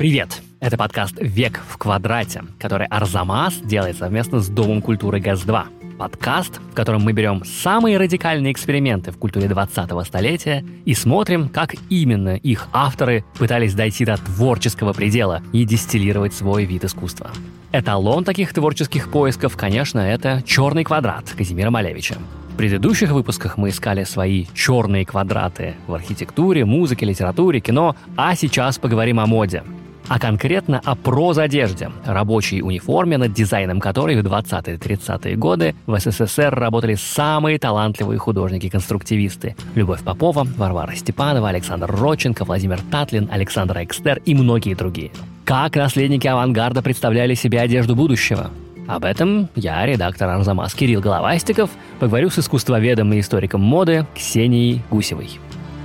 Привет! Это подкаст «Век в квадрате», который Арзамас делает совместно с Домом культуры ГЭС-2. Подкаст, в котором мы берем самые радикальные эксперименты в культуре 20-го столетия и смотрим, как именно их авторы пытались дойти до творческого предела и дистиллировать свой вид искусства. Эталон таких творческих поисков, конечно, это «Черный квадрат» Казимира Малевича. В предыдущих выпусках мы искали свои черные квадраты в архитектуре, музыке, литературе, кино, а сейчас поговорим о моде. А конкретно о прозодежде, рабочей униформе, над дизайном которой в 20-30-е годы в СССР работали самые талантливые художники-конструктивисты: Любовь Попова, Варвара Степанова, Александр Родченко, Владимир Татлин, Александр Экстер и многие другие. Как наследники авангарда представляли себе одежду будущего? Об этом я, редактор Арзамас Кирилл Головастиков, поговорю с искусствоведом и историком моды Ксенией Гусевой.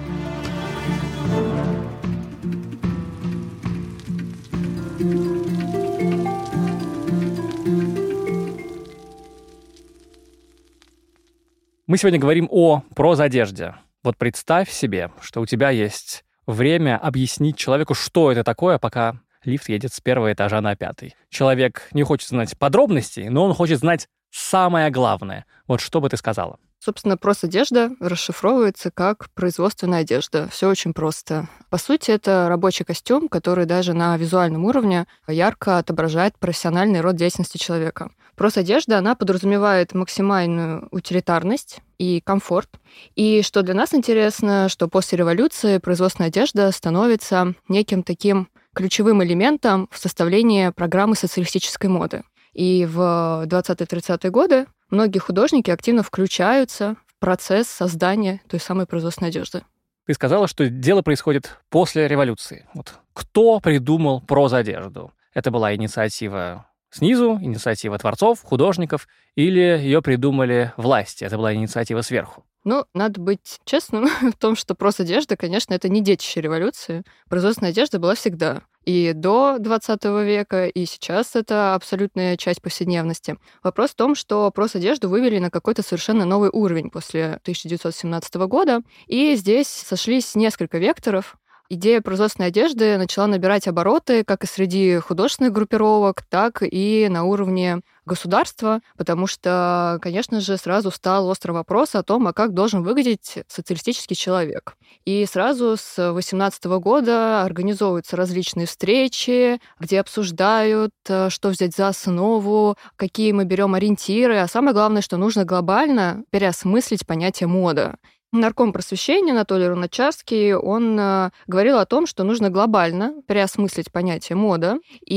Мы сегодня говорим о прозодежде. Вот представь себе, что у тебя есть время объяснить человеку, что это такое, пока лифт едет с первого этажа на 5-й. Человек не хочет знать подробностей, но он хочет знать самое главное. Вот что бы ты сказала? Собственно, прозодежда расшифровывается как производственная одежда. Все очень просто. По сути, это рабочий костюм, который даже на визуальном уровне ярко отображает профессиональный род деятельности человека. Прозодежда, она подразумевает максимальную утилитарность и комфорт. И что для нас интересно, что после революции производственная одежда становится неким таким ключевым элементом в составлении программы социалистической моды. И в 20-30-е годы многие художники активно включаются в процесс создания той самой производственной одежды. Ты сказала, что дело происходит после революции. Вот кто придумал прозодежду? Это была инициатива снизу, инициатива творцов, художников, или ее придумали власти? Это была инициатива сверху? Ну, надо быть честным в том, что прозодежда, конечно, это не детище революции. Производственная одежда была всегда. И до 20 века, и сейчас это абсолютная часть повседневности. Вопрос в том, что прозодежду вывели на какой-то совершенно новый уровень после 1917 года, и здесь сошлись несколько векторов. Идея производственной одежды начала набирать обороты как и среди художественных группировок, так и на уровне государства, потому что, конечно же, сразу встал острый вопрос о том, а как должен выглядеть социалистический человек. И сразу с 18 года организовываются различные встречи, где обсуждают, что взять за основу, какие мы берем ориентиры, а самое главное, что нужно глобально переосмыслить понятие мода. Нарком просвещения Анатолий Луначарский, он говорил о том, что нужно глобально переосмыслить понятие мода,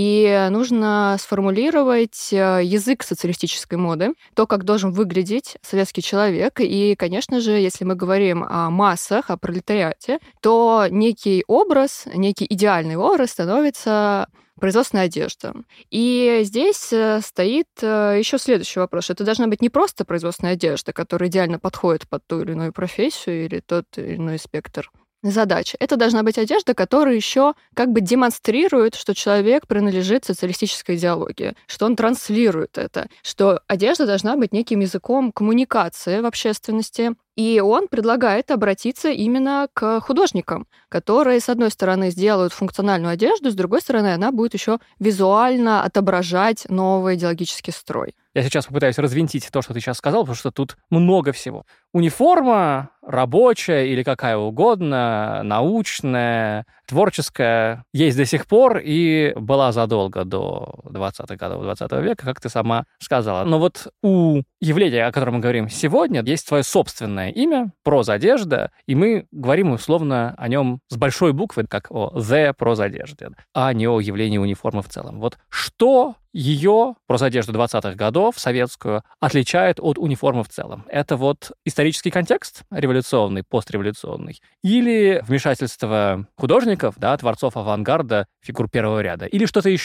и нужно сформулировать язык социалистической моды, то, как должен выглядеть советский человек. И, конечно же, если мы говорим о массах, о пролетариате, то некий образ, некий идеальный образ становится производственная одежда. И здесь стоит еще следующий вопрос. Это должна быть не просто производственная одежда, которая идеально подходит под ту или иную профессию или тот или иной спектр задач. Это должна быть одежда, которая еще как бы демонстрирует, что человек принадлежит социалистической идеологии, что он транслирует это, что одежда должна быть неким языком коммуникации в общественности. И он предлагает обратиться именно к художникам, которые, с одной стороны, сделают функциональную одежду, с другой стороны, она будет еще визуально отображать новый идеологический строй. Я сейчас попытаюсь развинтить то, что ты сейчас сказал, потому что тут много всего. Униформа рабочая или какая угодно, научная, творческая, есть до сих пор и была задолго до 20-х годов 20 века, как ты сама сказала. Но вот у явления, о котором мы говорим сегодня, есть свое собственное имя, прозодежда, и мы говорим условно о нем с большой буквы, как о «the» прозодежде, а не о явлении униформы в целом. Вот что ее, прозодежду 20-х годов, советскую, отличает от униформы в целом? Это вот исторический контекст, революционный, постреволюционный, или вмешательство художников, да, творцов авангарда, фигур первого ряда, или что-то еще?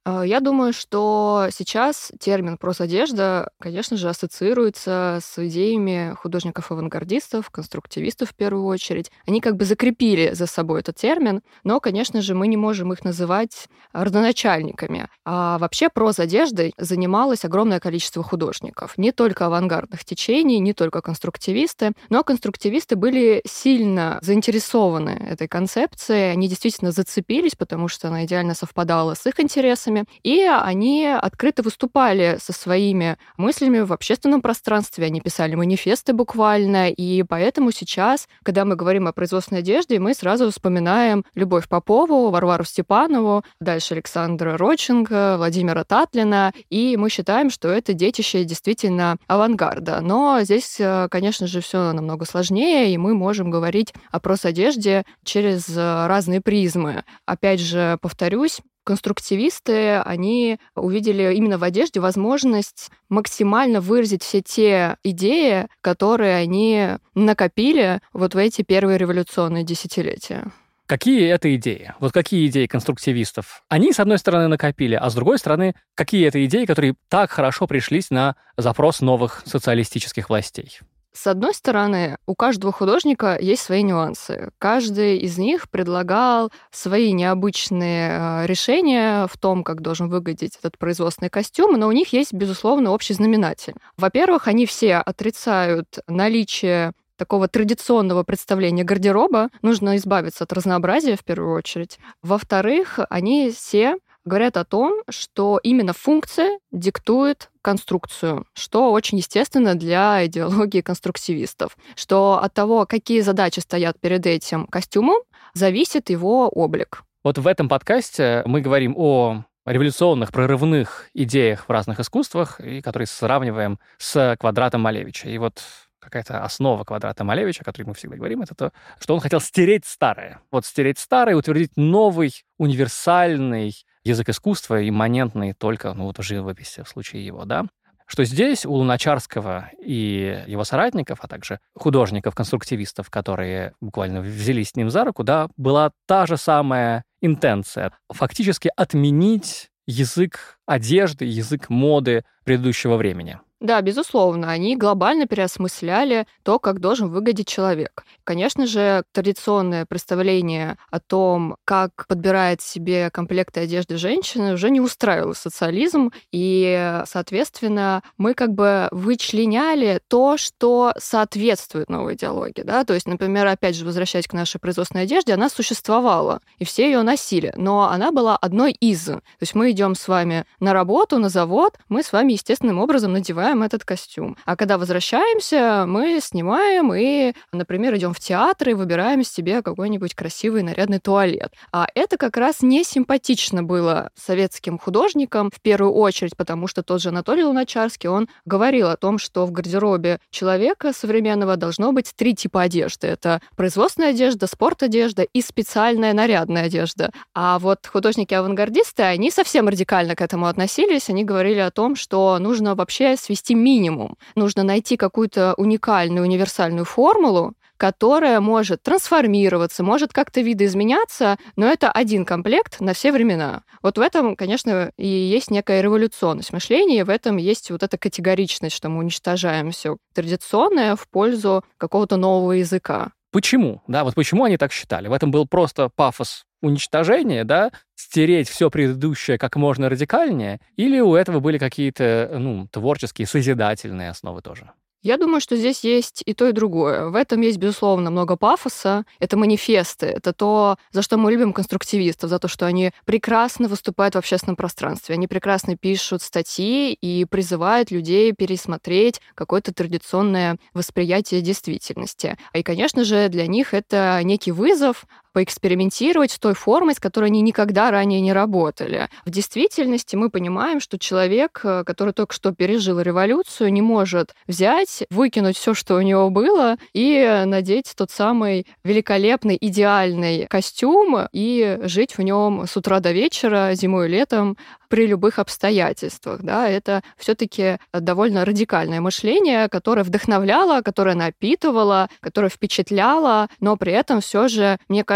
Я думаю, что сейчас термин «прозодежда», конечно же, ассоциируется с идеями художников-авангардистов, конструктивистов в первую очередь. Они как бы закрепили за собой этот термин, но, конечно же, мы не можем их называть родоначальниками. А вообще прозодеждой занималось огромное количество художников. Не только авангардных течений, не только конструктивисты, но конструктивисты были сильно заинтересованы этой концепцией, они действительно зацепились, потому что она идеально совпадала с их интересами, и они открыто выступали со своими мыслями в общественном пространстве, они писали манифесты буквально, и поэтому сейчас, когда мы говорим о производственной одежде, мы сразу вспоминаем Любовь Попову, Варвару Степанову, дальше Александра Родченко, Владимира Татлина, и мы считаем, что это детище действительно авангарда. Но здесь, конечно же, все намного сложнее, и мы можем говорить о прозодежде через разные призмы. Опять же, повторюсь, конструктивисты, они увидели именно в одежде возможность максимально выразить все те идеи, которые они накопили вот в эти первые революционные десятилетия. Какие это идеи? Вот какие идеи конструктивистов? Они, с одной стороны, накопили, а с другой стороны, какие это идеи, которые так хорошо пришлись на запрос новых социалистических властей? С одной стороны, у каждого художника есть свои нюансы. Каждый из них предлагал свои необычные решения в том, как должен выглядеть этот производственный костюм, но у них есть, безусловно, общий знаменатель. Во-первых, они все отрицают наличие такого традиционного представления гардероба. Нужно избавиться от разнообразия в первую очередь. Во-вторых, они все говорят о том, что именно функция диктует конструкцию, что очень естественно для идеологии конструктивистов, что от того, какие задачи стоят перед этим костюмом, зависит его облик. Вот в этом подкасте мы говорим о революционных, прорывных идеях в разных искусствах, и которые сравниваем с квадратом Малевича. И вот какая-то основа квадрата Малевича, о которой мы всегда говорим, это то, что он хотел стереть старое. Вот стереть старое, утвердить новый, универсальный язык искусства, имманентный только, в живописи в случае его, да? Что здесь у Луначарского и его соратников, а также художников-конструктивистов, которые буквально взялись с ним за руку, да, была та же самая интенция. Фактически отменить язык одежды, язык моды предыдущего времени. Да, безусловно, они глобально переосмысляли то, как должен выглядеть человек. Конечно же, традиционное представление о том, как подбирает себе комплекты одежды женщины, уже не устраивало социализм, и, соответственно, мы как бы вычленяли то, что соответствует новой идеологии. Да? То есть, например, опять же, возвращаясь к нашей производственной одежде, она существовала, и все ее носили, но она была одной из. То есть мы идем с вами на работу, на завод, мы с вами естественным образом надеваем этот костюм. А когда возвращаемся, мы снимаем и, например, идем в театр и выбираем себе какой-нибудь красивый нарядный туалет. А это как раз не симпатично было советским художникам в первую очередь, потому что тот же Анатолий Луначарский, он говорил о том, что в гардеробе человека современного должно быть 3 типа одежды. Это производственная одежда, спорт-одежда и специальная нарядная одежда. А вот художники-авангардисты, они совсем радикально к этому относились. Они говорили о том, что нужно вообще свести минимум. Нужно найти какую-то уникальную, универсальную формулу, которая может трансформироваться, может как-то видоизменяться, но это один комплект на все времена. Вот в этом, конечно, и есть некая революционность мышления, и в этом есть вот эта категоричность, что мы уничтожаем все традиционное в пользу какого-то нового языка. Почему? Да, вот почему они так считали? В этом был просто пафос уничтожения, да, стереть все предыдущее как можно радикальнее, или у этого были какие-то, творческие, созидательные основы тоже? Я думаю, что здесь есть и то, и другое. В этом есть, безусловно, много пафоса. Это манифесты, это то, за что мы любим конструктивистов, за то, что они прекрасно выступают в общественном пространстве, они прекрасно пишут статьи и призывают людей пересмотреть какое-то традиционное восприятие действительности. И, конечно же, для них это некий вызов поэкспериментировать с той формой, с которой они никогда ранее не работали. В действительности мы понимаем, что человек, который только что пережил революцию, не может взять, выкинуть все, что у него было, и надеть тот самый великолепный, идеальный костюм и жить в нем с утра до вечера, зимой и летом, при любых обстоятельствах. Да? Это все-таки довольно радикальное мышление, которое вдохновляло, которое напитывало, которое впечатляло, но при этом все же, мне кажется,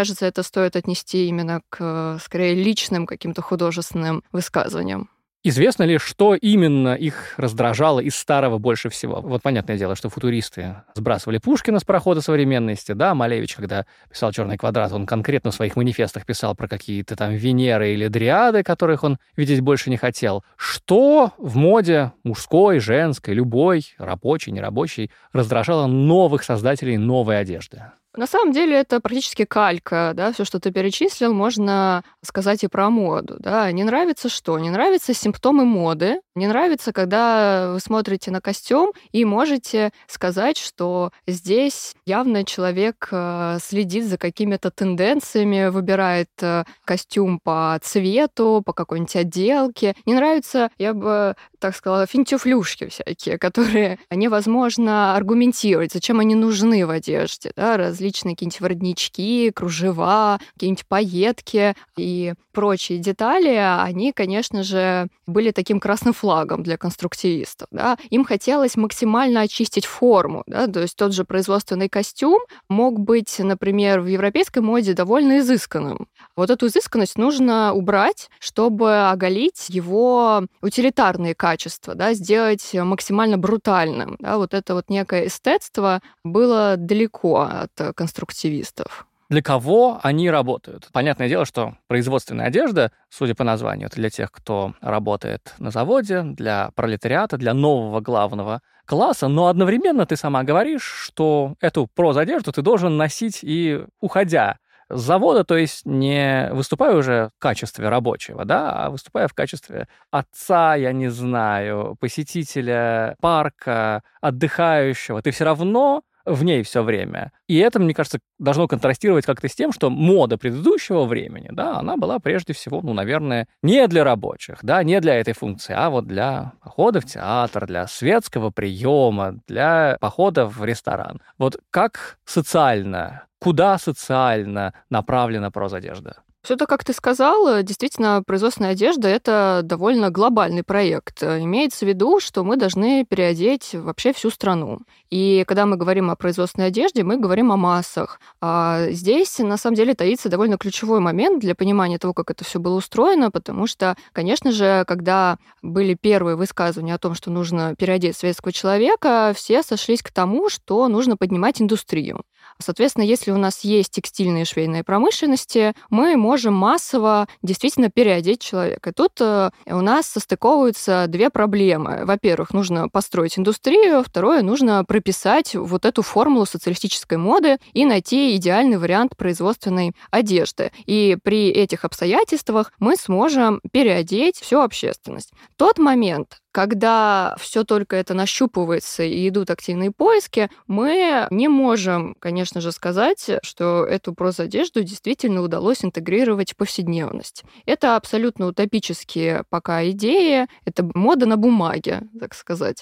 кажется, это стоит отнести именно к, скорее, личным каким-то художественным высказываниям. Известно ли, что именно их раздражало из старого больше всего? Вот понятное дело, что футуристы сбрасывали Пушкина с парохода современности, да, Малевич, когда писал «Черный квадрат», он конкретно в своих манифестах писал про какие-то там Венеры или Дриады, которых он видеть больше не хотел. Что в моде мужской, женской, любой, рабочей, нерабочей, раздражало новых создателей новой одежды? На самом деле это практически калька, да, все, что ты перечислил, можно сказать и про моду, да. Не нравится что? Не нравятся симптомы моды, не нравится, когда вы смотрите на костюм и можете сказать, что здесь явно человек следит за какими-то тенденциями, выбирает костюм по цвету, по какой-нибудь отделке. Не нравится, я бы так сказала, финтифлюшки всякие, которые невозможно аргументировать, зачем они нужны в одежде, да, различные какие-нибудь воротнички, кружева, какие-нибудь пайетки и прочие детали, они, конечно же, были таким красным флагом для конструктивистов, да. Им хотелось максимально очистить форму, да, то есть тот же производственный костюм мог быть, например, в европейской моде довольно изысканным. Вот эту изысканность нужно убрать, чтобы оголить его утилитарные качества, да, сделать максимально брутальным. Да, вот это вот некое эстетство было далеко от конструктивистов. Для кого они работают? Понятное дело, что производственная одежда, судя по названию, это для тех, кто работает на заводе, для пролетариата, для нового главного класса, но одновременно ты сама говоришь, что эту прозодежду ты должен носить и уходя с завода, то есть не выступая уже в качестве рабочего, да, а выступая в качестве отца, я не знаю, посетителя парка, отдыхающего, ты все равно в ней все время. И это, мне кажется, должно контрастировать как-то с тем, что мода предыдущего времени, да, она была прежде всего, наверное, не для рабочих, да, не для этой функции, а вот для похода в театр, для светского приема, для похода в ресторан. Вот как социально, куда социально направлена прозодежда? Все то, как ты сказала, действительно, производственная одежда — это довольно глобальный проект. Имеется в виду, что мы должны переодеть вообще всю страну. И когда мы говорим о производственной одежде, мы говорим о массах. А здесь, на самом деле, таится довольно ключевой момент для понимания того, как это все было устроено, потому что, конечно же, когда были первые высказывания о том, что нужно переодеть советского человека, все сошлись к тому, что нужно поднимать индустрию. Соответственно, если у нас есть текстильные и швейные промышленности, мы можем массово действительно переодеть человека. И тут у нас состыковываются две проблемы. Во-первых, нужно построить индустрию, второе, нужно прописать вот эту формулу социалистической моды и найти идеальный вариант производственной одежды. И при этих обстоятельствах мы сможем переодеть всю общественность. Тот момент, когда все только это нащупывается и идут активные поиски, мы не можем, конечно же, сказать, что эту прозодежду действительно удалось интегрировать в повседневность. Это абсолютно утопические пока идеи, это мода на бумаге, так сказать.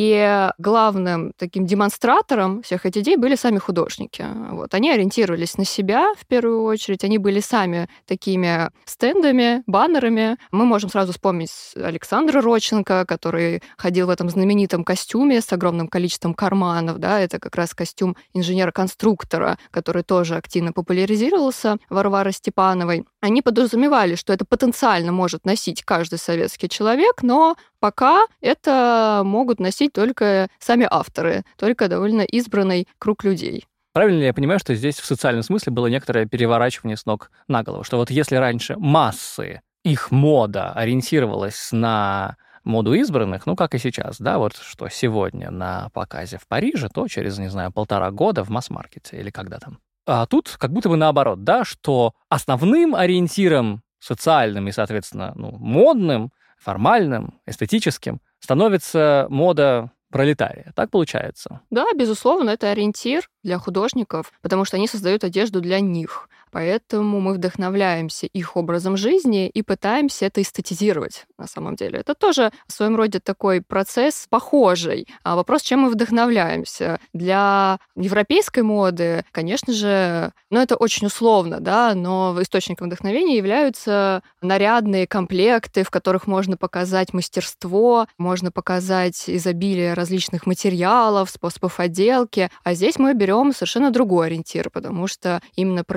И главным таким демонстратором всех этих идей были сами художники. Вот. Они ориентировались на себя в первую очередь, они были сами такими стендами, баннерами. Мы можем сразу вспомнить Александра Родченко, который ходил в этом знаменитом костюме с огромным количеством карманов, да, это как раз костюм инженера-конструктора, который тоже активно популяризировался Варварой Степановой. Они подразумевали, что это потенциально может носить каждый советский человек, но пока это могут носить только сами авторы, только довольно избранный круг людей. Правильно ли я понимаю, что здесь в социальном смысле было некоторое переворачивание с ног на голову? Что вот если раньше массы, их мода ориентировалась на моду избранных, как и сейчас, да, вот что сегодня на показе в Париже, то через, не знаю, 1,5 года в масс-маркете или когда там. А тут как будто бы наоборот, да, что основным ориентиром социальным и, соответственно, модным, формальным, эстетическим становится мода пролетария. Так получается? Да, безусловно, это ориентир для художников, потому что они создают одежду для них. Поэтому мы вдохновляемся их образом жизни и пытаемся это эстетизировать на самом деле. Это тоже в своем роде такой процесс похожий. А вопрос, чем мы вдохновляемся? Для европейской моды, конечно же, это очень условно, да, но источником вдохновения являются нарядные комплекты, в которых можно показать мастерство, можно показать изобилие различных материалов, способов отделки. А здесь мы берем совершенно другой ориентир, потому что именно пролетариат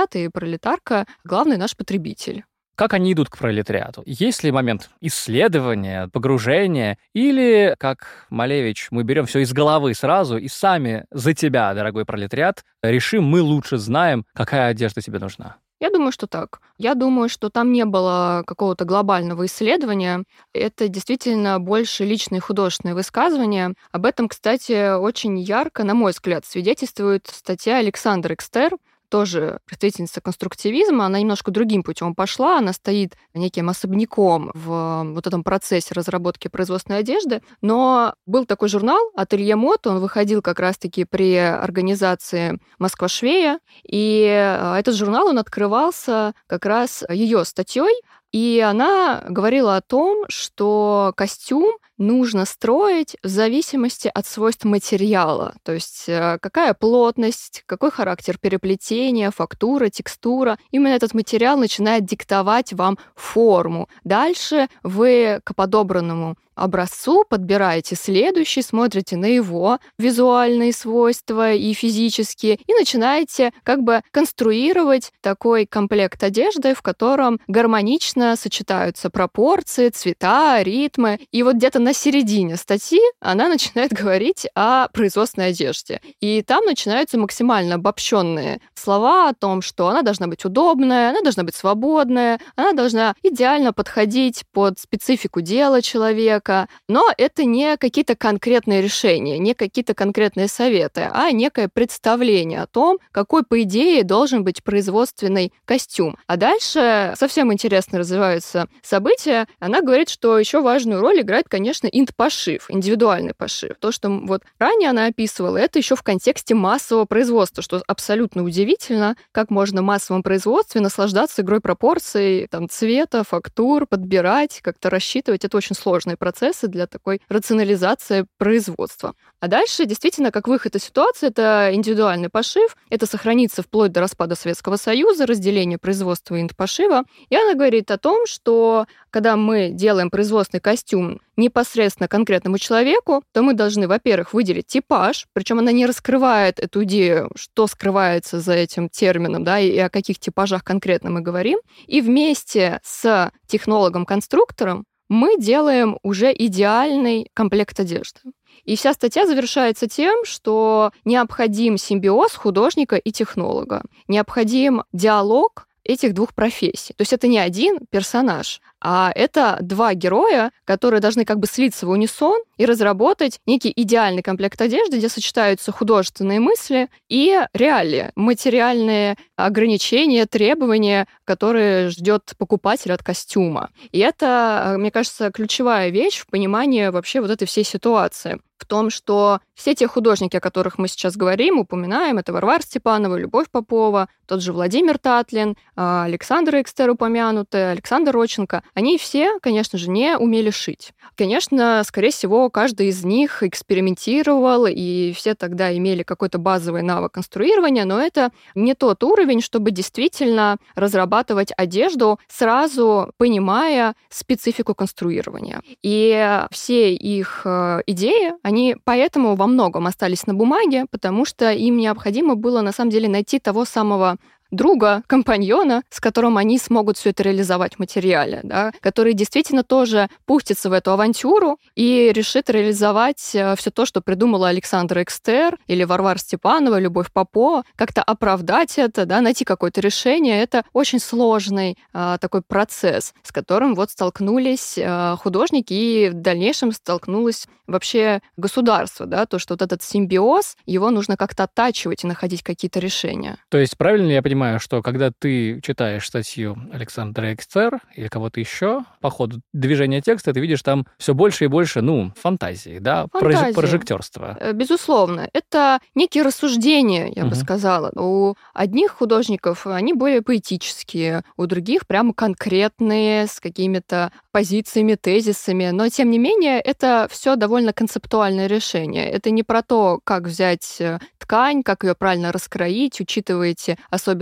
пролетариат и пролетарка — главный наш потребитель. Как они идут к пролетариату? Есть ли момент исследования, погружения? Или, как Малевич, мы берем все из головы сразу и сами за тебя, дорогой пролетариат, решим, мы лучше знаем, какая одежда тебе нужна? Я думаю, что так. Я думаю, что там не было какого-то глобального исследования. Это действительно больше личные художественные высказывания. Об этом, кстати, очень ярко, на мой взгляд, свидетельствует статья Александры Экстер, тоже представительница конструктивизма. Она немножко другим путем пошла. Она стоит неким особняком в вот этом процессе разработки производственной одежды. Но был такой журнал «Ателье Мод», он выходил как раз-таки при организации «Москва-Швея», и этот журнал, он открывался как раз ее статьей, и она говорила о том, что костюм нужно строить в зависимости от свойств материала. То есть какая плотность, какой характер переплетения, фактура, текстура. Именно этот материал начинает диктовать вам форму. Дальше вы к подобранному образцу подбираете следующий, смотрите на его визуальные свойства и физические, и начинаете как бы конструировать такой комплект одежды, в котором гармонично сочетаются пропорции, цвета, ритмы. И вот где-то на середине статьи она начинает говорить о производственной одежде. И там начинаются максимально обобщенные слова о том, что она должна быть удобная, она должна быть свободная, она должна идеально подходить под специфику дела человека. Но это не какие-то конкретные решения, не какие-то конкретные советы, а некое представление о том, какой, по идее, должен быть производственный костюм. А дальше совсем интересно развиваются события. Она говорит, что еще важную роль играет, конечно, инт-пошив, индивидуальный пошив. То, что вот ранее она описывала, это еще в контексте массового производства, что абсолютно удивительно, как можно в массовом производстве наслаждаться игрой пропорций, там, цвета, фактур, подбирать, как-то рассчитывать. Это очень сложный процессы для такой рационализации производства. А дальше, действительно, как выход из ситуации, это индивидуальный пошив, это сохранится вплоть до распада Советского Союза, разделение производства и инт-пошива. И она говорит о том, что когда мы делаем производственный костюм непосредственно конкретному человеку, то мы должны, во-первых, выделить типаж, причем она не раскрывает эту идею, что скрывается за этим термином, да, и о каких типажах конкретно мы говорим. И вместе с технологом-конструктором мы делаем уже идеальный комплект одежды. И вся статья завершается тем, что необходим симбиоз художника и технолога, необходим диалог этих двух профессий. То есть это не один персонаж, а это два героя, которые должны как бы слиться в унисон и разработать некий идеальный комплект одежды, где сочетаются художественные мысли и реалии, материальные ограничения, требования, которые ждет покупатель от костюма. И это, мне кажется, ключевая вещь в понимании вообще вот этой всей ситуации. В том, что все те художники, о которых мы сейчас говорим, упоминаем, это Варвара Степанова, Любовь Попова, тот же Владимир Татлин, Александра Экстер упомянутая, Александр Родченко, они все, конечно же, не умели шить. Конечно, скорее всего, каждый из них экспериментировал, и все тогда имели какой-то базовый навык конструирования, но это не тот уровень, чтобы действительно разрабатывать одежду, сразу понимая специфику конструирования. И все их идеи, они поэтому во многом остались на бумаге, потому что им необходимо было, на самом деле, найти того самого друга, компаньона, с которым они смогут все это реализовать в материале, да, который действительно тоже пустится в эту авантюру и решит реализовать все то, что придумала Александра Экстер или Варвара Степанова, Любовь Попова, как-то оправдать это, да, найти какое-то решение. Это очень сложный такой процесс, с которым вот столкнулись художники, и в дальнейшем столкнулось вообще государство, да, то, что вот этот симбиоз, его нужно как-то оттачивать и находить какие-то решения. То есть правильно ли я понимаю, что когда ты читаешь статью Александра Экстер или кого-то еще, по ходу движения текста ты видишь там все больше и больше, фантазии, да, прожектерства. Безусловно. Это некие рассуждения, я бы сказала. У одних художников они более поэтические, у других прямо конкретные, с какими-то позициями, тезисами, но, тем не менее, это все довольно концептуальное решение. Это не про то, как взять ткань, как ее правильно раскроить, учитываете особенности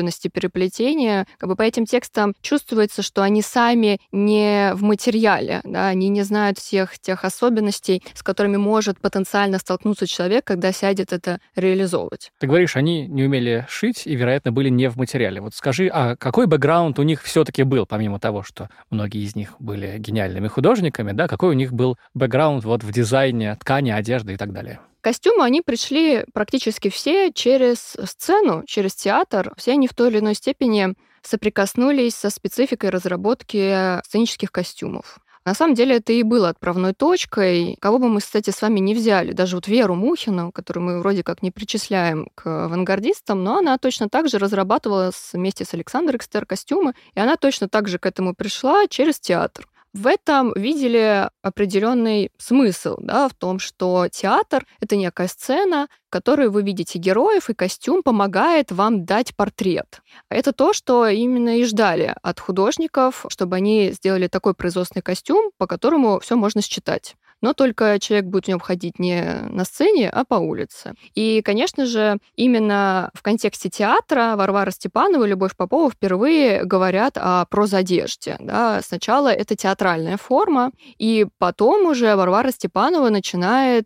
особенности переплетения. По этим текстам чувствуется, что они сами не в материале, да, они не знают всех тех особенностей, с которыми может потенциально столкнуться человек, когда сядет это реализовывать. Ты говоришь, они не умели шить и, вероятно, были не в материале. Вот скажи, а какой бэкграунд у них все-таки был, помимо того, что многие из них были гениальными художниками, да, какой у них был бэкграунд вот в дизайне ткани, одежды и так далее? Костюмы, они пришли практически все через сцену, через театр. Все они в той или иной степени соприкоснулись со спецификой разработки сценических костюмов. На самом деле это и было отправной точкой. Кого бы мы, кстати, с вами не взяли, даже вот Веру Мухину, которую мы вроде как не причисляем к авангардистам, но она точно так же разрабатывала вместе с Александрой Экстер костюмы, и она точно так же к этому пришла через театр. В этом видели определенный смысл, да, в том, что театр — это некая сцена, в которой вы видите героев, и костюм помогает вам дать портрет. Это то, что именно и ждали от художников, чтобы они сделали такой производственный костюм, по которому все можно считать. Но только человек будет в нем ходить не на сцене, а по улице. И, конечно же, именно в контексте театра Варвара Степанова и Любовь Попова впервые говорят о прозодежде. Да. Сначала это театральная форма, и потом уже Варвара Степанова начинает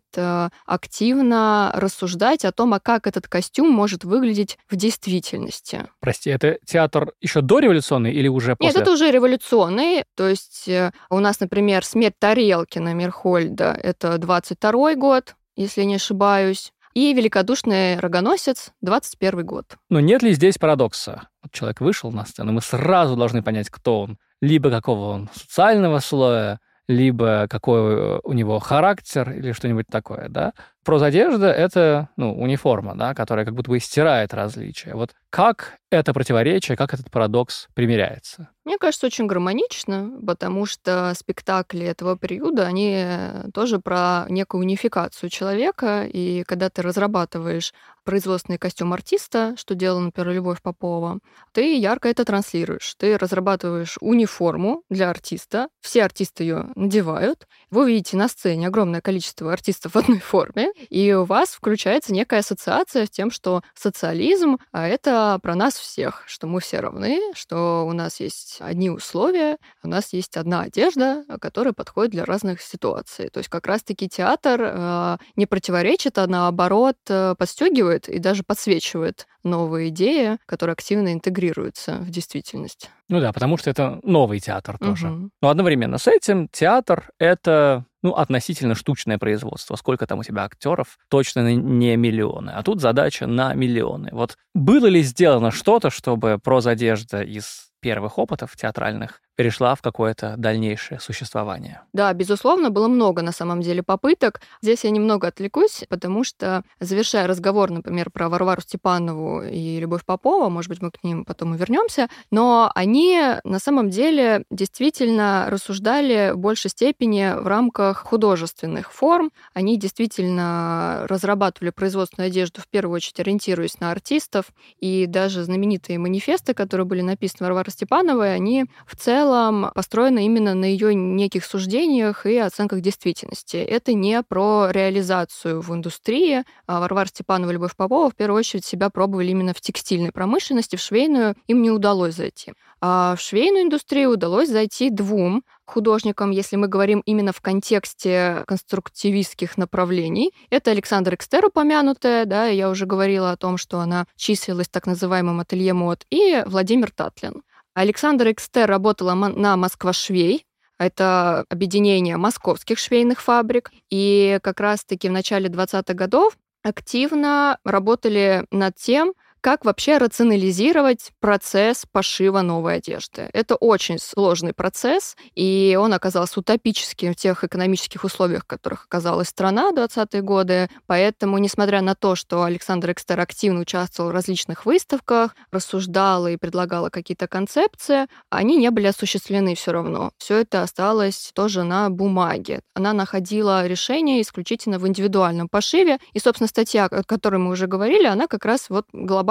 активно рассуждать о том, а как этот костюм может выглядеть в действительности. Прости, это театр еще дореволюционный или уже после? Нет, это уже революционный. То есть у нас, например, «Смерть Тарелкина» Мирхольда — это 22-й год, если не ошибаюсь, и «Великодушный рогоносец» — 21-й год. Но нет ли здесь парадокса? Вот человек вышел на сцену, мы сразу должны понять, кто он. Либо какого он социального слоя, либо какой у него характер или что-нибудь такое, да? Прозодежда — это, униформа, да, которая как будто бы стирает различия. Вот как это противоречие, как этот парадокс примиряется? Мне кажется, очень гармонично, потому что спектакли этого периода, они тоже про некую унификацию человека, и когда ты разрабатываешь производственный костюм артиста, что делала, например, Любовь Попова, ты ярко это транслируешь. Ты разрабатываешь униформу для артиста, все артисты ее надевают, вы видите на сцене огромное количество артистов в одной форме, и у вас включается некая ассоциация с тем, что социализм — это про нас всех, что мы все равны, что у нас есть одни условия, у нас есть одна одежда, которая подходит для разных ситуаций. То есть как раз-таки театр не противоречит, а наоборот подстегивает и даже подсвечивает новые идеи, которые активно интегрируются в действительность. Ну да, потому что это новый театр тоже. Но одновременно с этим театр — это относительно штучное производство. Сколько там у тебя актеров? Точно не миллионы. А тут задача на миллионы. Вот было ли сделано что-то, чтобы прозодежда из первых опытов театральных перешла в какое-то дальнейшее существование? Да, безусловно, было много на самом деле попыток. Здесь я немного отвлекусь, потому что, завершая разговор, например, про Варвару Степанову и Любовь Попова, может быть, мы к ним потом и вернемся, но они на самом деле действительно рассуждали в большей степени в рамках художественных форм. Они действительно разрабатывали производственную одежду, в первую очередь ориентируясь на артистов, и даже знаменитые манифесты, которые были написаны Варварой Степановой, они в целом построены именно на ее неких суждениях и оценках действительности. Это не про реализацию в индустрии. Варвара Степанова и Любовь Попова в первую очередь себя пробовали именно в текстильной промышленности, в швейную им не удалось зайти. А в швейную индустрию удалось зайти двум художникам, если мы говорим именно в контексте конструктивистских направлений. Это Александра Экстер, упомянутая, да, я уже говорила о том, что она числилась в так называемом ателье мод, и Владимир Татлин. Александра Экстер работала на «Москва-швей», это объединение московских швейных фабрик, и как раз-таки в начале 20-х годов активно работали над тем, как вообще рационализировать процесс пошива новой одежды. Это очень сложный процесс, и он оказался утопическим в тех экономических условиях, в которых оказалась страна в 20-е годы. Поэтому, несмотря на то, что Александра Экстер активно участвовала в различных выставках, рассуждала и предлагала какие-то концепции, они не были осуществлены все равно. Все это осталось тоже на бумаге. Она находила решение исключительно в индивидуальном пошиве, и, собственно, статья, о которой мы уже говорили, она как раз вот глобально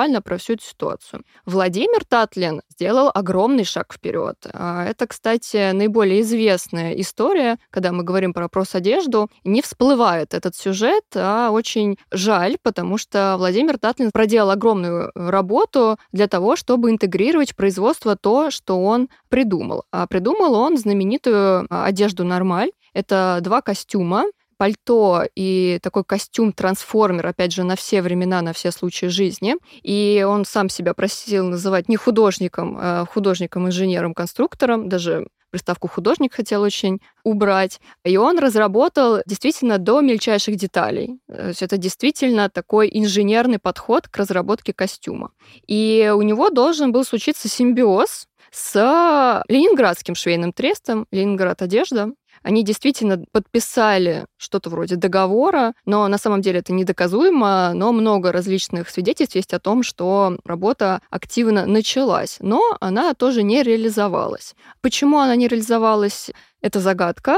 глобально про всю эту ситуацию. Владимир Татлин сделал огромный шаг вперед. Это, кстати, наиболее известная история, когда мы говорим про профодежду. Не всплывает этот сюжет, а очень жаль, потому что Владимир Татлин проделал огромную работу для того, чтобы интегрировать в производство то, что он придумал. А придумал он знаменитую одежду «Нормаль». Это 2 костюма, пальто и такой костюм-трансформер, опять же, на все времена, на все случаи жизни. И он сам себя просил называть не художником, а художником-инженером-конструктором, даже приставку «художник» хотел очень убрать. И он разработал действительно до мельчайших деталей. То есть это действительно такой инженерный подход к разработке костюма. И у него должен был случиться симбиоз с Ленинградским швейным трестом «Ленинград Одежда». Они действительно подписали что-то вроде договора, но на самом деле это недоказуемо, но много различных свидетельств есть о том, что работа активно началась, но она тоже не реализовалась. Почему она не реализовалась? Это загадка,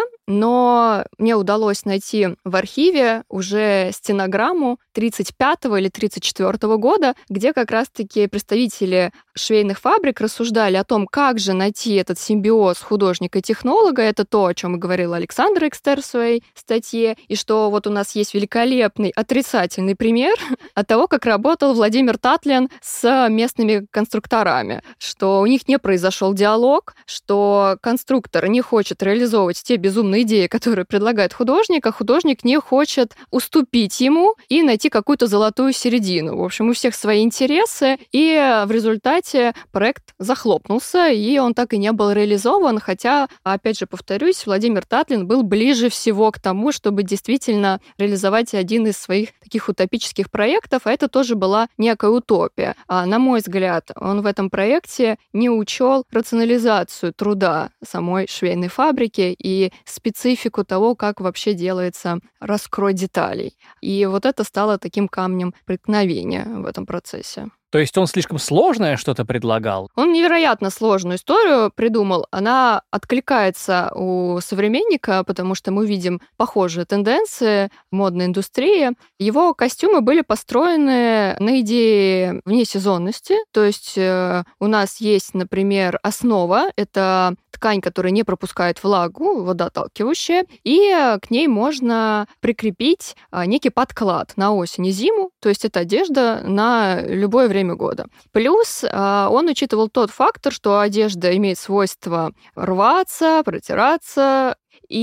но мне удалось найти в архиве уже стенограмму 1935 или 1934 года, где как раз-таки представители швейных фабрик рассуждали о том, как же найти этот симбиоз художника и технолога. Это то, о чем и говорила Александра Экстер в своей статье, и что вот у нас есть великолепный отрицательный пример от того, как работал Владимир Татлин с местными конструкторами, что у них не произошел диалог, что конструктор не хочет реализовывать те безумные идеи, которые предлагает художник, а художник не хочет уступить ему и найти какую-то золотую середину. В общем, у всех свои интересы, и в результате проект захлопнулся, и он так и не был реализован, хотя, опять же, повторюсь, Владимир Татлин был ближе всего к тому, чтобы действительно реализовать один из своих таких утопических проектов, а это тоже была некая утопия. На мой взгляд, он в этом проекте не учел рационализацию труда самой швейной фабрики и специфику того, как вообще делается раскрой деталей. И вот это стало таким камнем преткновения в этом процессе. То есть он слишком сложное что-то предлагал? Он невероятно сложную историю придумал. Она откликается у современника, потому что мы видим похожие тенденции в модной индустрии. Его костюмы были построены на идее внесезонности. То есть у нас есть, например, основа. Это ткань, которая не пропускает влагу, водоотталкивающая, и к ней можно прикрепить некий подклад на осень и зиму. То есть это одежда на любое время года. Плюс он учитывал тот фактор, что одежда имеет свойство рваться, протираться,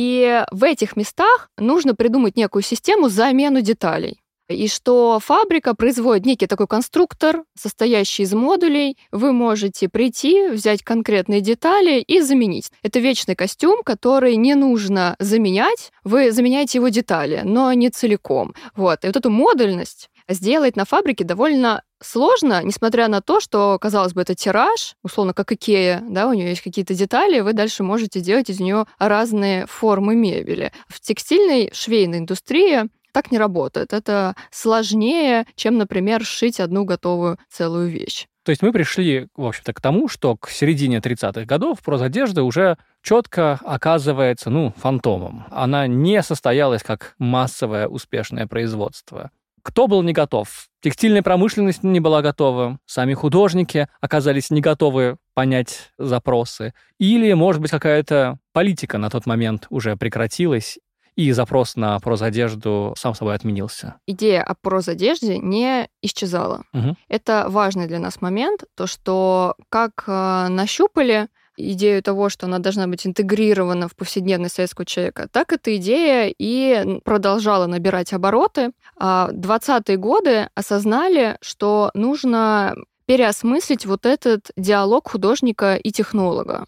и в этих местах нужно придумать некую систему замены деталей. И что фабрика производит некий такой конструктор, состоящий из модулей. Вы можете прийти, взять конкретные детали и заменить. Это вечный костюм, который не нужно заменять. Вы заменяете его детали, но не целиком. Вот. И вот эту модульность сделать на фабрике довольно сложно, несмотря на то, что, казалось бы, это тираж, условно, как Икея, да, у нее есть какие-то детали, вы дальше можете делать из нее разные формы мебели. В текстильной швейной индустрии так не работает. Это сложнее, чем, например, сшить одну готовую целую вещь. То есть мы пришли, в общем-то, к тому, что к середине 30-х годов прозодежда уже четко оказывается, фантомом. Она не состоялась как массовое успешное производство. Кто был не готов? Текстильная промышленность не была готова, сами художники оказались не готовы понять запросы. Или, может быть, какая-то политика на тот момент уже прекратилась, и запрос на прозодежду сам собой отменился. Идея о прозодежде не исчезала. Угу. Это важный для нас момент, то, что как нащупали идею того, что она должна быть интегрирована в повседневность советского человека, так эта идея и продолжала набирать обороты. А 20-е годы осознали, что нужно переосмыслить вот этот диалог художника и технолога,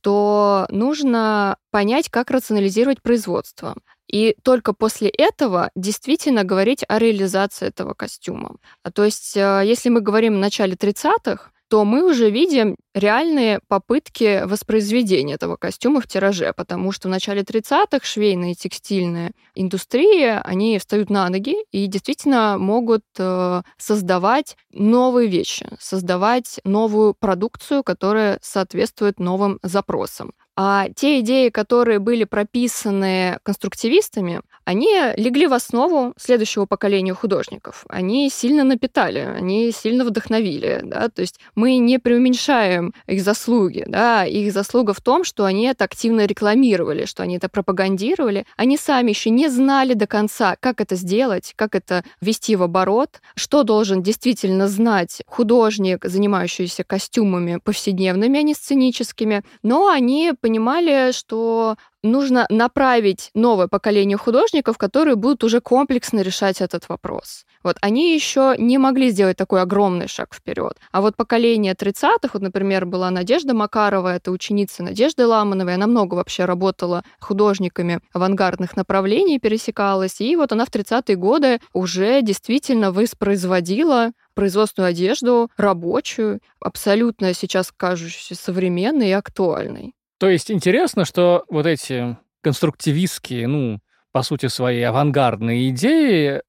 что нужно понять, как рационализировать производство. И только после этого действительно говорить о реализации этого костюма. То есть, если мы говорим о начале 30-х, то мы уже видим реальные попытки воспроизведения этого костюма в тираже, потому что в начале 30-х швейная и текстильная индустрии, они встают на ноги и действительно могут создавать новые вещи, создавать новую продукцию, которая соответствует новым запросам. А те идеи, которые были прописаны конструктивистами, они легли в основу следующего поколения художников. Они сильно напитали, они сильно вдохновили. Да? То есть мы не преуменьшаем их заслуги. Да? Их заслуга в том, что они это активно рекламировали, что они это пропагандировали. Они сами еще не знали до конца, как это сделать, как это ввести в оборот, что должен действительно знать художник, занимающийся костюмами повседневными, а не сценическими. Но они понимали, что нужно направить новое поколение художников, которые будут уже комплексно решать этот вопрос. Вот они еще не могли сделать такой огромный шаг вперед. А вот поколение 30-х, вот, например, была Надежда Макарова, это ученица Надежды Ламановой, она много вообще работала художниками авангардных направлений, пересекалась, и вот она в 30-е годы уже действительно воспроизводила производственную одежду, рабочую, абсолютно сейчас кажущуюся современной и актуальной. То есть интересно, что вот эти конструктивистские, по сути, свои авангардные идеи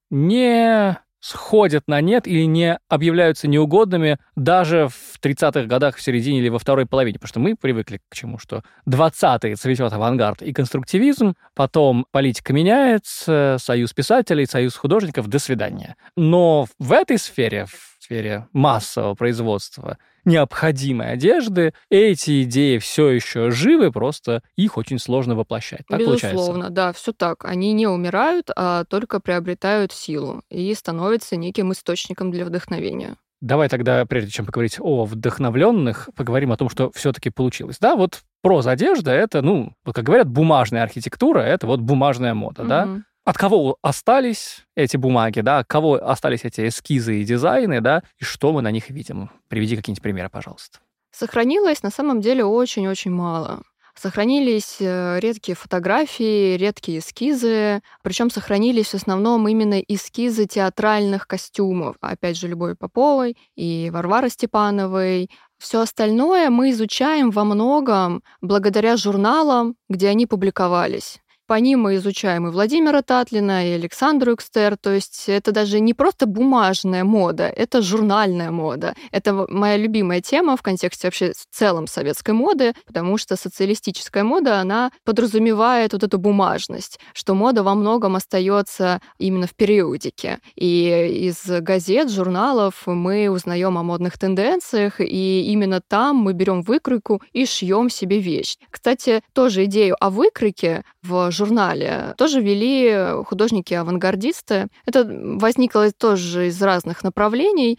не сходят на нет или не объявляются неугодными даже в 30-х годах, в середине или во второй половине. Потому что мы привыкли к чему? Что 20-е цветет авангард и конструктивизм, потом политика меняется, союз писателей, союз художников, до свидания. Но в этой сфере, в сфере массового производства необходимой одежды, эти идеи все еще живы, просто их очень сложно воплощать. Так Безусловно, получается? да, все так. Они не умирают, а только приобретают силу и становятся неким источником для вдохновения. Давай тогда, прежде чем поговорить о вдохновленных, поговорим о том, что все-таки получилось. Да, вот прозодежда — это, как говорят, бумажная архитектура, это вот бумажная мода, да? От кого остались эти бумаги, да, от кого остались эти эскизы и дизайны, да, и что мы на них видим? Приведи какие-нибудь примеры, пожалуйста. Сохранилось на самом деле очень-очень мало. Сохранились редкие фотографии, редкие эскизы, причем сохранились в основном именно эскизы театральных костюмов. Опять же, Любови Поповой и Варвары Степановой. Все остальное мы изучаем во многом благодаря журналам, где они публиковались. По ним мы изучаем и Владимира Татлина, и Александру Экстер. То есть это даже не просто бумажная мода, это журнальная мода. Это моя любимая тема в контексте вообще в целом советской моды, потому что социалистическая мода, она подразумевает вот эту бумажность, что мода во многом остается именно в периодике. И из газет, журналов мы узнаем о модных тенденциях, и именно там мы берем выкройку и шьем себе вещь. Кстати, тоже идею о выкройке в журнале тоже вели художники-авангардисты. Это возникло тоже из разных направлений,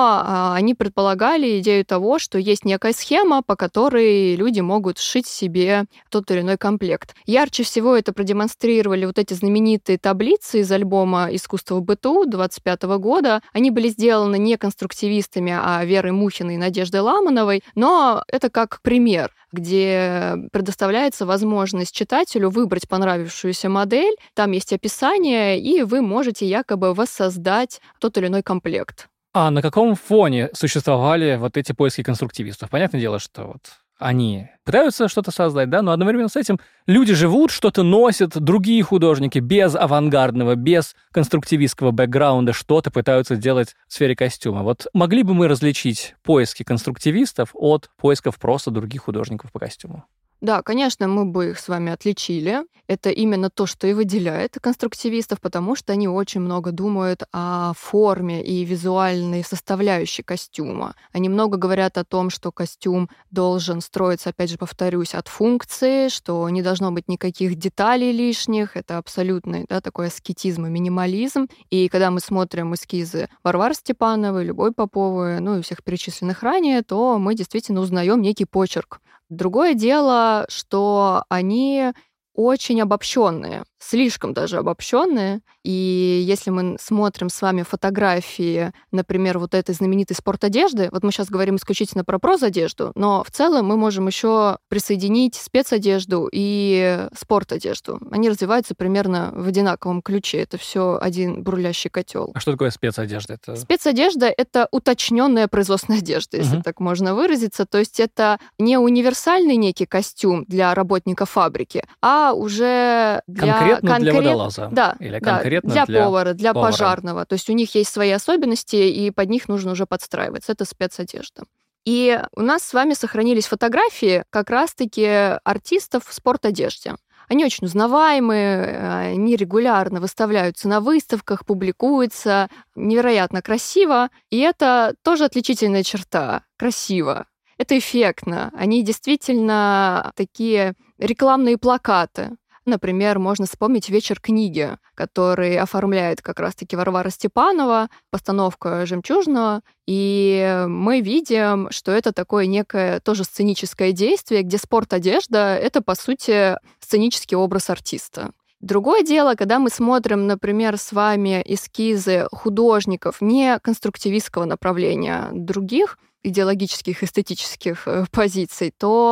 но они предполагали идею того, что есть некая схема, по которой люди могут сшить себе тот или иной комплект. Ярче всего это продемонстрировали вот эти знаменитые таблицы из альбома «Искусство в быту» 25 года. Они были сделаны не конструктивистами, а Верой Мухиной и Надеждой Ламановой, но это как пример, где предоставляется возможность читателю выбрать понравившуюся модель, там есть описание, и вы можете якобы воссоздать тот или иной комплект. А на каком фоне существовали вот эти поиски конструктивистов? Понятное дело, что вот они пытаются что-то создать, да, но одновременно с этим люди живут, что-то носят, другие художники без авангардного, без конструктивистского бэкграунда что-то пытаются делать в сфере костюма. Вот могли бы мы различить поиски конструктивистов от поисков просто других художников по костюму? Да, конечно, мы бы их с вами отличили. Это именно то, что и выделяет конструктивистов, потому что они очень много думают о форме и визуальной составляющей костюма. Они много говорят о том, что костюм должен строиться, опять же, повторюсь, от функции, что не должно быть никаких деталей лишних. Это абсолютный, да, такой аскетизм и минимализм. И когда мы смотрим эскизы Варвары Степановой, Любови Поповой, и всех перечисленных ранее, то мы действительно узнаем некий почерк. Другое дело, что они очень обобщенные, слишком даже обобщенные. И если мы смотрим с вами фотографии, например, вот этой знаменитой спортодежды, вот мы сейчас говорим исключительно про прозодежду, но в целом мы можем еще присоединить спецодежду и спортодежду. Они развиваются примерно в одинаковом ключе. Это все один бурлящий котел. А что такое спецодежда? Спецодежда — это уточненная производственная одежда, если так можно выразиться. То есть это не универсальный некий костюм для работника фабрики, а уже конкретно для водолаза. Да, или конкретно для повара, для пожарного. То есть у них есть свои особенности, и под них нужно уже подстраиваться. Это спецодежда. И у нас с вами сохранились фотографии как раз-таки артистов в спортодежде. Они очень узнаваемые, они регулярно выставляются на выставках, публикуются, невероятно красиво. И это тоже отличительная черта. Красиво. Это эффектно. Они действительно такие рекламные плакаты. Например, можно вспомнить «Вечер книги», который оформляет как раз-таки Варвара Степанова, постановка «Жемчужного». И мы видим, что это такое некое тоже сценическое действие, где спорт-одежда — это, по сути, сценический образ артиста. Другое дело, когда мы смотрим, например, с вами эскизы художников не конструктивистского направления, других идеологических, эстетических позиций,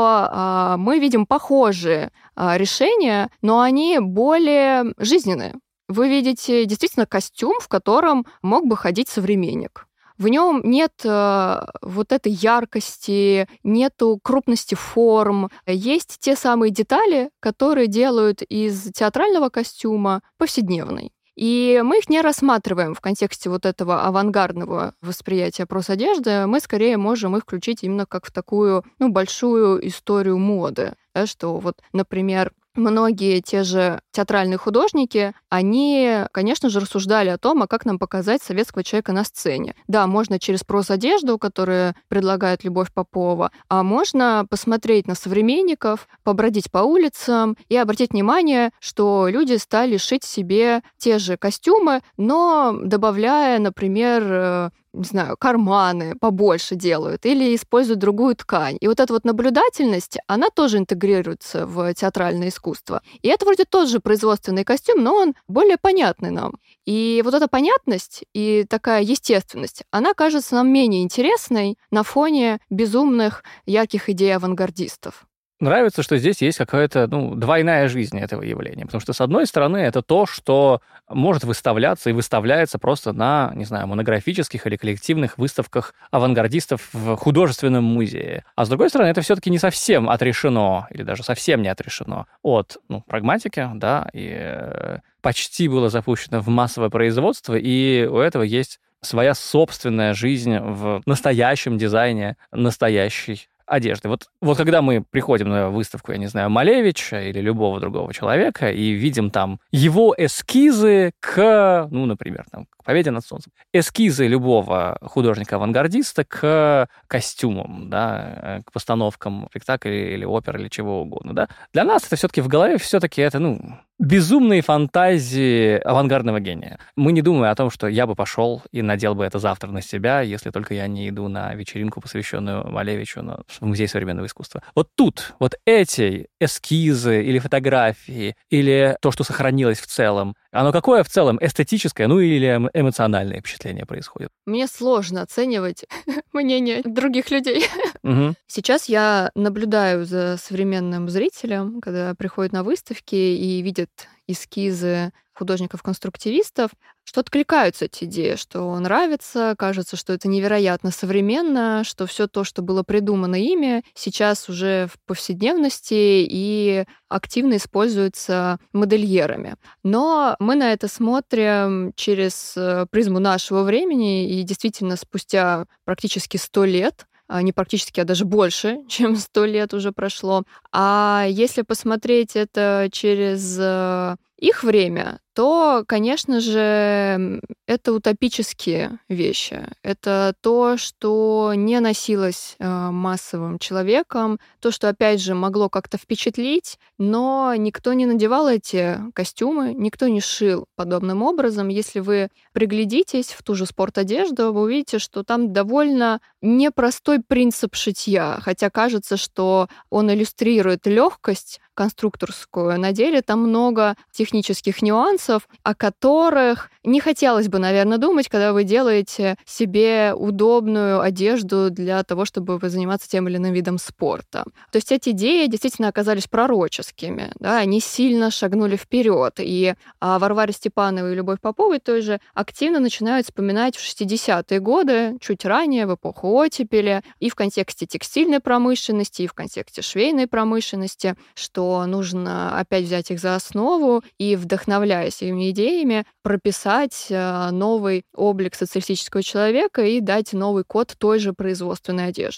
то мы видим похожие решения, но они более жизненные. Вы видите действительно костюм, в котором мог бы ходить современник. В нем нет вот этой яркости, нету крупности форм. Есть те самые детали, которые делают из театрального костюма повседневный. И мы их не рассматриваем в контексте вот этого авангардного восприятия просодежды. Мы скорее можем их включить именно как в такую большую историю моды. Да, что вот, например, многие те же театральные художники, они, конечно же, рассуждали о том, как нам показать советского человека на сцене. Да, можно через просодежду, которую предлагает Любовь Попова, а можно посмотреть на современников, побродить по улицам и обратить внимание, что люди стали шить себе те же костюмы, но добавляя, например, не знаю, карманы побольше делают или используют другую ткань. И вот эта вот наблюдательность, она тоже интегрируется в театральное искусство. И это вроде тот же производственный костюм, но он более понятный нам. И вот эта понятность и такая естественность, она кажется нам менее интересной на фоне безумных, ярких идей авангардистов. Нравится, что здесь есть какая-то двойная жизнь этого явления. Потому что, с одной стороны, это то, что может выставляться и выставляется просто на, не знаю, монографических или коллективных выставках авангардистов в художественном музее. А с другой стороны, это все-таки не совсем отрешено, или даже совсем не отрешено от прагматики, да, и почти было запущено в массовое производство, и у этого есть своя собственная жизнь в настоящем дизайне настоящей одежды. Вот когда мы приходим на выставку, я не знаю, Малевича или любого другого человека и видим там его эскизы к, например, к «Победе над солнцем», эскизы любого художника-авангардиста к костюмам, да, к постановкам спектакля или оперы или чего угодно, да. Для нас это все-таки в голове все-таки это, безумные фантазии авангардного гения. Мы не думаем о том, что я бы пошел и надел бы это завтра на себя, если только я не иду на вечеринку, посвященную Малевичу в Музей современного искусства. Вот тут, вот эти эскизы или фотографии, или то, что сохранилось в целом, оно какое в целом? Эстетическое, или эмоциональное впечатление происходит? Мне сложно оценивать мнение других людей. Угу. Сейчас я наблюдаю за современным зрителем, когда приходят на выставки и видят эскизы художников-конструктивистов, что откликаются эти идеи, что нравится, кажется, что это невероятно современно, что все то, что было придумано ими, сейчас уже в повседневности и активно используется модельерами. Но мы на это смотрим через призму нашего времени, и действительно спустя практически 100 лет, не практически, а даже больше, чем 100 лет уже прошло. А если посмотреть это через их время, то, конечно же, это утопические вещи. Это то, что не носилось массовым человеком, то, что, опять же, могло как-то впечатлить, но никто не надевал эти костюмы, никто не шил подобным образом. Если вы приглядитесь в ту же спортодежду, вы увидите, что там довольно непростой принцип шитья, хотя кажется, что он иллюстрирует легкость конструкторскую. На деле там много технических нюансов, о которых не хотелось бы, наверное, думать, когда вы делаете себе удобную одежду для того, чтобы заниматься тем или иным видом спорта. То есть эти идеи действительно оказались пророческими, да, они сильно шагнули вперед. И Варваре Степановой и Любовь Поповой той же активно начинают вспоминать в 60-е годы, чуть ранее, в эпоху оттепели, и в контексте текстильной промышленности, и в контексте швейной промышленности, что нужно опять взять их за основу и, вдохновляясь этими идеями, прописать новый облик социалистического человека и дать новый код той же производственной одежде.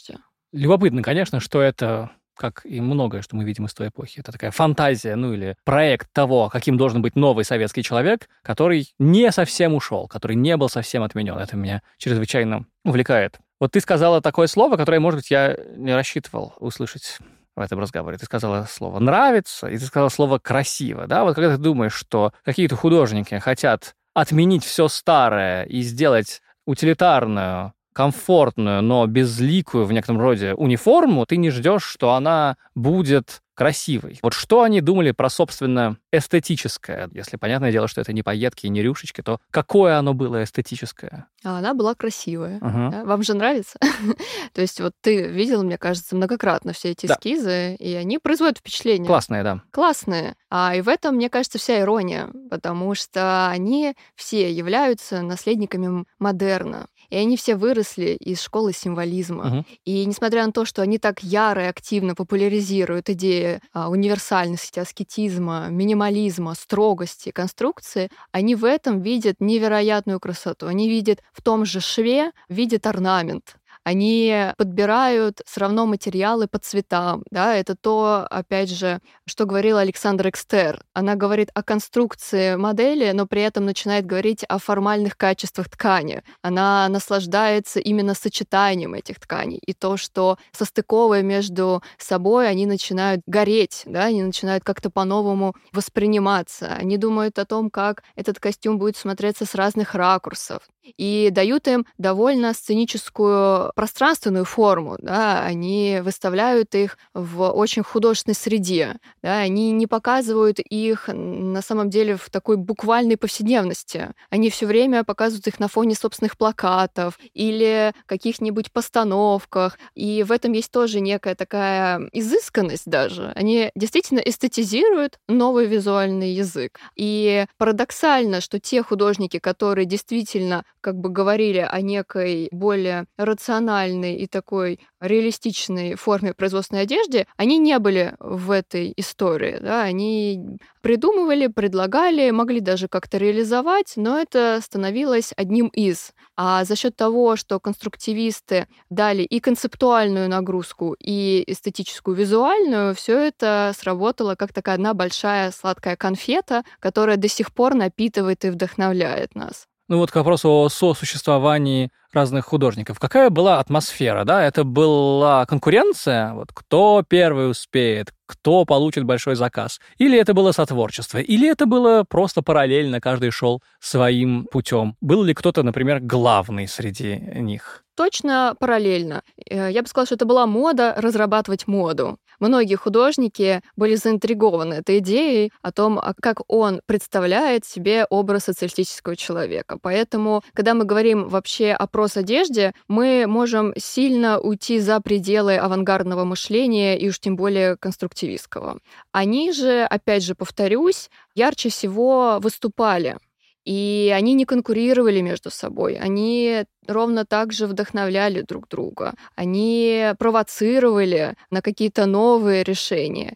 Любопытно, конечно, что это, как и многое, что мы видим из той эпохи, это такая фантазия, или проект того, каким должен быть новый советский человек, который не совсем ушел, который не был совсем отменен. Это меня чрезвычайно увлекает. Вот ты сказала такое слово, которое, может быть, я не рассчитывал услышать в этом разговоре. Ты сказала слово «нравится», и ты сказала слово «красиво». Да? Вот когда ты думаешь, что какие-то художники хотят отменить все старое и сделать утилитарную, комфортную, но безликую в некотором роде униформу, ты не ждешь, что она будет красивой. Вот что они думали про, собственно, эстетическое? Если понятное дело, что это не пайетки и не рюшечки, то какое оно было эстетическое? А она была красивая. Ага. Да? Вам же нравится? То есть вот ты видел, мне кажется, многократно все эти эскизы, и они производят впечатление. Классные, да. Классные. И в этом, мне кажется, вся ирония, потому что они все являются наследниками модерна. И они все выросли из школы символизма. Мгм. И несмотря на то, что они так яро и активно популяризируют идеи универсальности, аскетизма, минимализма, строгости, конструкции, они в этом видят невероятную красоту. Они видят в том же шве, видят орнамент. Они подбирают все равно материалы по цветам. Да? Это то, опять же, что говорила Александра Экстер. Она говорит о конструкции модели, но при этом начинает говорить о формальных качествах ткани. Она наслаждается именно сочетанием этих тканей. И то, что состыковывая между собой, они начинают гореть, да? Они начинают как-то по-новому восприниматься. Они думают о том, как этот костюм будет смотреться с разных ракурсов. И дают им довольно сценическую пространственную форму. Да? Они выставляют их в очень художественной среде. Да? Они не показывают их на самом деле в такой буквальной повседневности. Они все время показывают их на фоне собственных плакатов или каких-нибудь постановках. И в этом есть тоже некая такая изысканность даже. Они действительно эстетизируют новый визуальный язык. И парадоксально, что те художники, которые действительно как бы говорили о некой более рациональной и такой реалистичной форме производственной одежды, они не были в этой истории. Да? Они придумывали, предлагали, могли даже как-то реализовать, но это становилось одним из. А за счет того, что конструктивисты дали и концептуальную нагрузку, и эстетическую, визуальную, все это сработало как такая одна большая сладкая конфета, которая до сих пор напитывает и вдохновляет нас. Ну вот к вопросу о сосуществовании разных художников. Какая была атмосфера, да? Это была конкуренция? Вот кто первый успеет, кто получит большой заказ? Или это было сотворчество? Или это было просто параллельно, каждый шел своим путем? Был ли кто-то, например, главный среди них? Точно параллельно. Я бы сказала, что это была мода разрабатывать моду. Многие художники были заинтригованы этой идеей о том, как он представляет себе образ социалистического человека. Поэтому, когда мы говорим вообще о прос-одежде, мы можем сильно уйти за пределы авангардного мышления и уж тем более конструктивистского. Они же, опять же, повторюсь, ярче всего выступали. И они не конкурировали между собой, они ровно так же вдохновляли друг друга, они провоцировали на какие-то новые решения.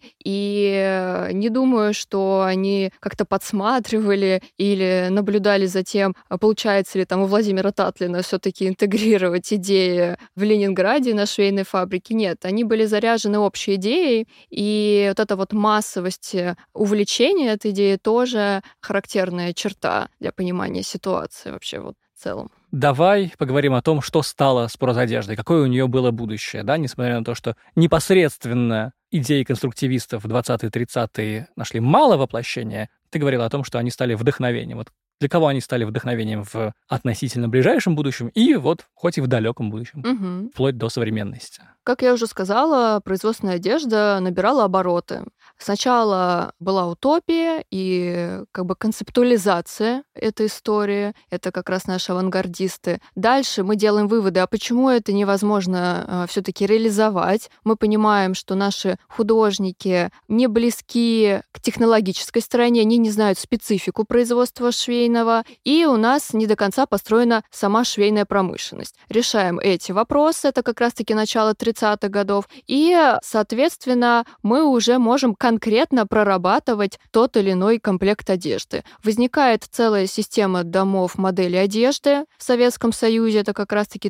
И не думаю, что они как-то подсматривали или наблюдали за тем, получается ли там у Владимира Татлина все-таки интегрировать идеи в Ленинграде на швейной фабрике. Нет, они были заряжены общей идеей, и вот эта вот массовость увлечения этой идеей тоже характерная черта для понимания ситуации вообще вот в целом. Давай поговорим о том, что стало с прозодеждой, какое у нее было будущее, да, несмотря на то, что непосредственно идеи конструктивистов в 20-30-е нашли мало воплощения, ты говорила о том, что они стали вдохновением. Вот для кого они стали вдохновением в относительно ближайшем будущем и вот хоть и в далеком будущем, вплоть до современности. Как я уже сказала, производственная одежда набирала обороты. Сначала была утопия и как бы концептуализация этой истории. Это как раз наши авангардисты. Дальше мы делаем выводы, а почему это невозможно все-таки реализовать. Мы понимаем, что наши художники не близки к технологической стороне, они не знают специфику производства швейного, и у нас не до конца построена сама швейная промышленность. Решаем эти вопросы. Это как раз-таки начало 30-х 30-х годов, и, соответственно, мы уже можем конкретно прорабатывать тот или иной комплект одежды. Возникает целая система домов модели одежды в Советском Союзе, это как раз-таки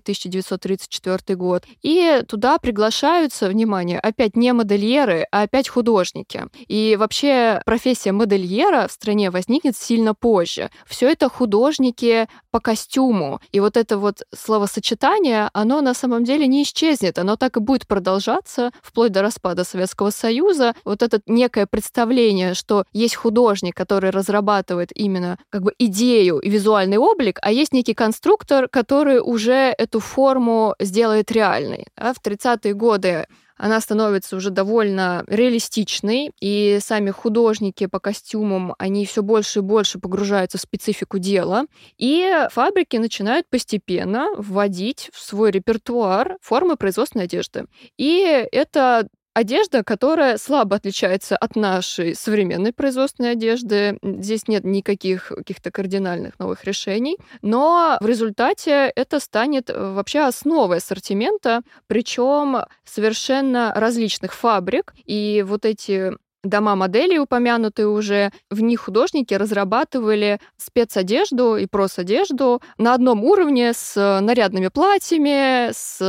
1934 год, и туда приглашаются, внимание, опять не модельеры, а опять художники. И вообще профессия модельера в стране возникнет сильно позже. Все это художники по костюму. И вот это вот словосочетание, оно на самом деле не исчезнет, оно так и будет продолжаться вплоть до распада Советского Союза. Вот это некое представление, что есть художник, который разрабатывает именно как бы идею и визуальный облик, а есть некий конструктор, который уже эту форму сделает реальной. А в 30-е годы она становится уже довольно реалистичной, и сами художники по костюмам, они все больше и больше погружаются в специфику дела, и фабрики начинают постепенно вводить в свой репертуар формы производственной одежды. И это одежда, которая слабо отличается от нашей современной производственной одежды. Здесь нет никаких каких-то кардинальных новых решений. Но в результате это станет вообще основой ассортимента, причем совершенно различных фабрик. И вот эти дома моделей, упомянутые уже, в них художники разрабатывали спецодежду и просодежду на одном уровне с нарядными платьями,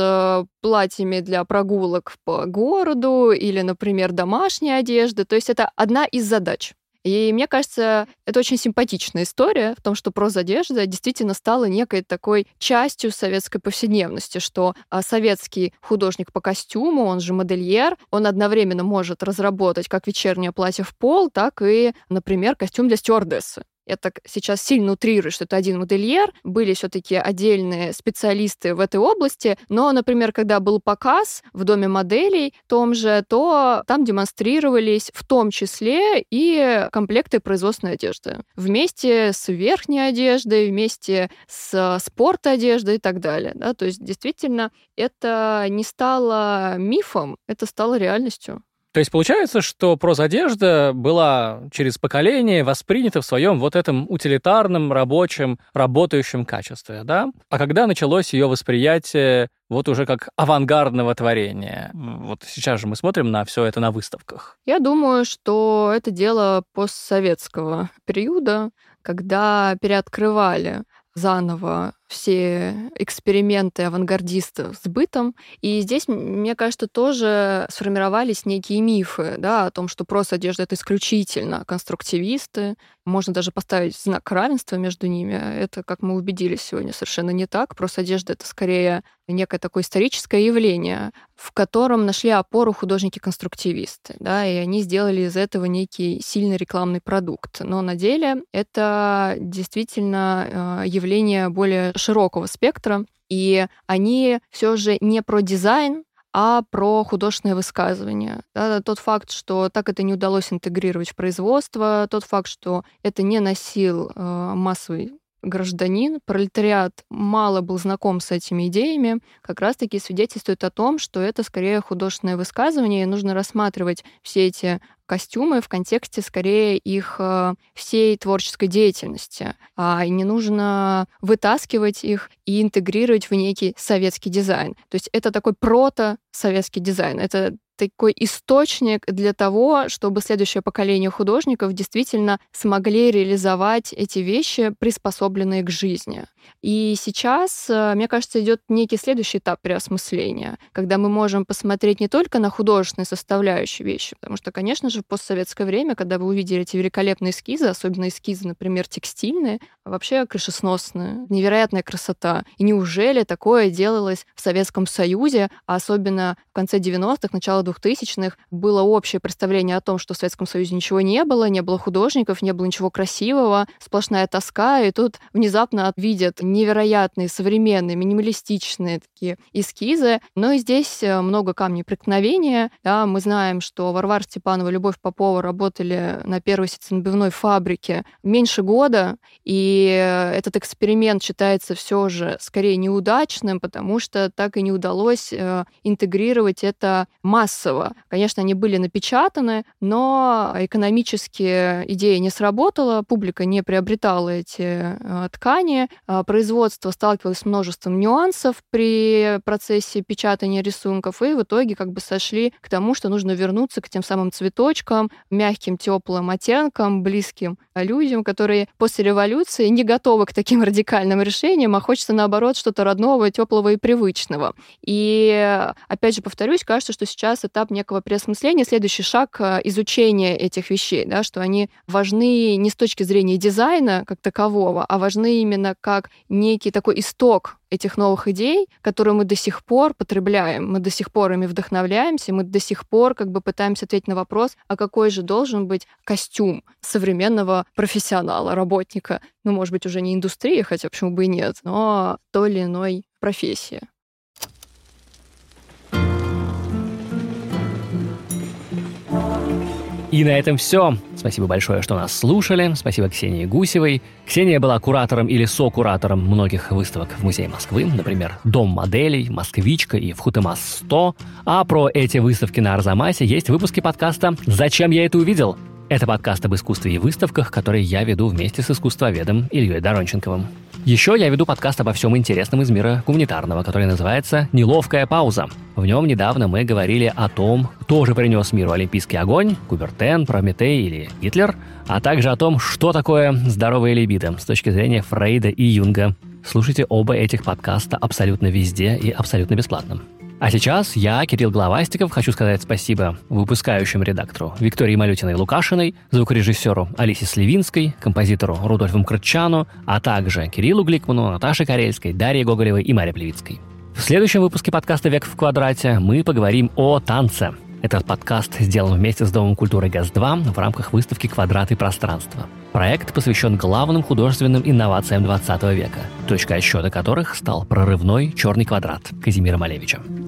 с платьями для прогулок по городу или, например, домашней одежды. То есть это одна из задач. И мне кажется, это очень симпатичная история в том, что прозодежда действительно стала некой такой частью советской повседневности, что советский художник по костюму, он же модельер, он одновременно может разработать как вечернее платье в пол, так и, например, костюм для стюардессы. Я так сейчас сильно утрирую, что это один модельер, были все-таки отдельные специалисты в этой области, но, например, когда был показ в Доме моделей том же, то там демонстрировались в том числе и комплекты производственной одежды. Вместе с верхней одеждой, вместе с спорт-одеждой и так далее. Да? То есть, действительно, это не стало мифом, это стало реальностью. То есть получается, что прозодежда была через поколение воспринята в своем вот этом утилитарном, рабочем, работающем качестве, да? А когда началось ее восприятие вот уже как авангардного творения? Вот сейчас же мы смотрим на все это на выставках. Я думаю, что это дело постсоветского периода, когда переоткрывали заново все эксперименты авангардистов с бытом. И здесь, мне кажется, тоже сформировались некие мифы, да, о том, что просодежда — это исключительно конструктивисты. Можно даже поставить знак равенства между ними. Это, как мы убедились сегодня, совершенно не так. Просодежда — это скорее некое такое историческое явление, в котором нашли опору художники-конструктивисты, да, и они сделали из этого некий сильный рекламный продукт. Но на деле это действительно явление более широкого спектра, и они все же не про дизайн, а про художественное высказывание. Да, тот факт, что так это не удалось интегрировать в производство, тот факт, что это не носил массовый гражданин, пролетариат мало был знаком с этими идеями, как раз-таки свидетельствует о том, что это скорее художественное высказывание, и нужно рассматривать все эти костюмы в контексте скорее их всей творческой деятельности. И не нужно вытаскивать их и интегрировать в некий советский дизайн. То есть это такой прото-советский дизайн. Это такой источник для того, чтобы следующее поколение художников действительно смогли реализовать эти вещи, приспособленные к жизни. И сейчас, мне кажется, идет некий следующий этап переосмысления, когда мы можем посмотреть не только на художественные составляющие вещи, потому что, конечно же, в постсоветское время, когда вы увидели эти великолепные эскизы, особенно эскизы, например, текстильные, вообще крышесносные, невероятная красота. И неужели такое делалось в Советском Союзе, а особенно в конце 90-х, начало 2000-х, было общее представление о том, что в Советском Союзе ничего не было художников, не было ничего красивого, сплошная тоска, и тут внезапно видят невероятные, современные, минималистичные такие эскизы. Но и здесь много камней преткновения. Да, мы знаем, что Варвара Степанова и Любовь Попова работали на первой ситценабивной фабрике меньше года, и И этот эксперимент считается все же скорее неудачным, потому что так и не удалось интегрировать это массово. Конечно, они были напечатаны, но экономически идея не сработала, публика не приобретала эти ткани, производство сталкивалось с множеством нюансов при процессе печатания рисунков, и в итоге сошли к тому, что нужно вернуться к тем самым цветочкам, мягким, теплым оттенкам, близким людям, которые после революции не готовы к таким радикальным решениям, а хочется, наоборот, что-то родного, теплого и привычного. И, опять же, повторюсь, кажется, что сейчас этап некого переосмысления, следующий шаг изучения этих вещей, да, что они важны не с точки зрения дизайна как такового, а важны именно как некий такой исток этих новых идей, которые мы до сих пор потребляем, мы до сих пор ими вдохновляемся, мы до сих пор пытаемся ответить на вопрос, а какой же должен быть костюм современного профессионала, работника, может быть, уже не индустрии, хотя почему бы и нет, но той или иной профессии. И на этом все. Спасибо большое, что нас слушали. Спасибо Ксении Гусевой. Ксения была куратором или сокуратором многих выставок в Музее Москвы, например, «Дом моделей», «Москвичка» и «Вхутемас-100». А про эти выставки на Арзамасе есть выпуски подкаста «Зачем я это увидел?». Это подкаст об искусстве и выставках, который я веду вместе с искусствоведом Ильей Доронченковым. Еще я веду подкаст обо всем интересном из мира гуманитарного, который называется «Неловкая пауза». В нем недавно мы говорили о том, кто же принес миру олимпийский огонь, Кубертен, Прометей или Гитлер, а также о том, что такое здоровая либидо с точки зрения Фрейда и Юнга. Слушайте оба этих подкаста абсолютно везде и абсолютно бесплатно. А сейчас я, Кирилл Главастиков, хочу сказать спасибо выпускающему редактору Виктории Малютиной-Лукашиной, звукорежиссеру Алисе Сливинской, композитору Рудольфу Мкртчану, а также Кириллу Гликману, Наташе Карельской, Дарье Гоголевой и Маре Плевицкой. В следующем выпуске подкаста «Век в квадрате» мы поговорим о танце. Этот подкаст сделан вместе с Домом культуры ГЭС-2 в рамках выставки «Квадраты пространства». Проект посвящен главным художественным инновациям 20 века, точкой отсчета которых стал прорывной «Черный квадрат» Казимира Малевича.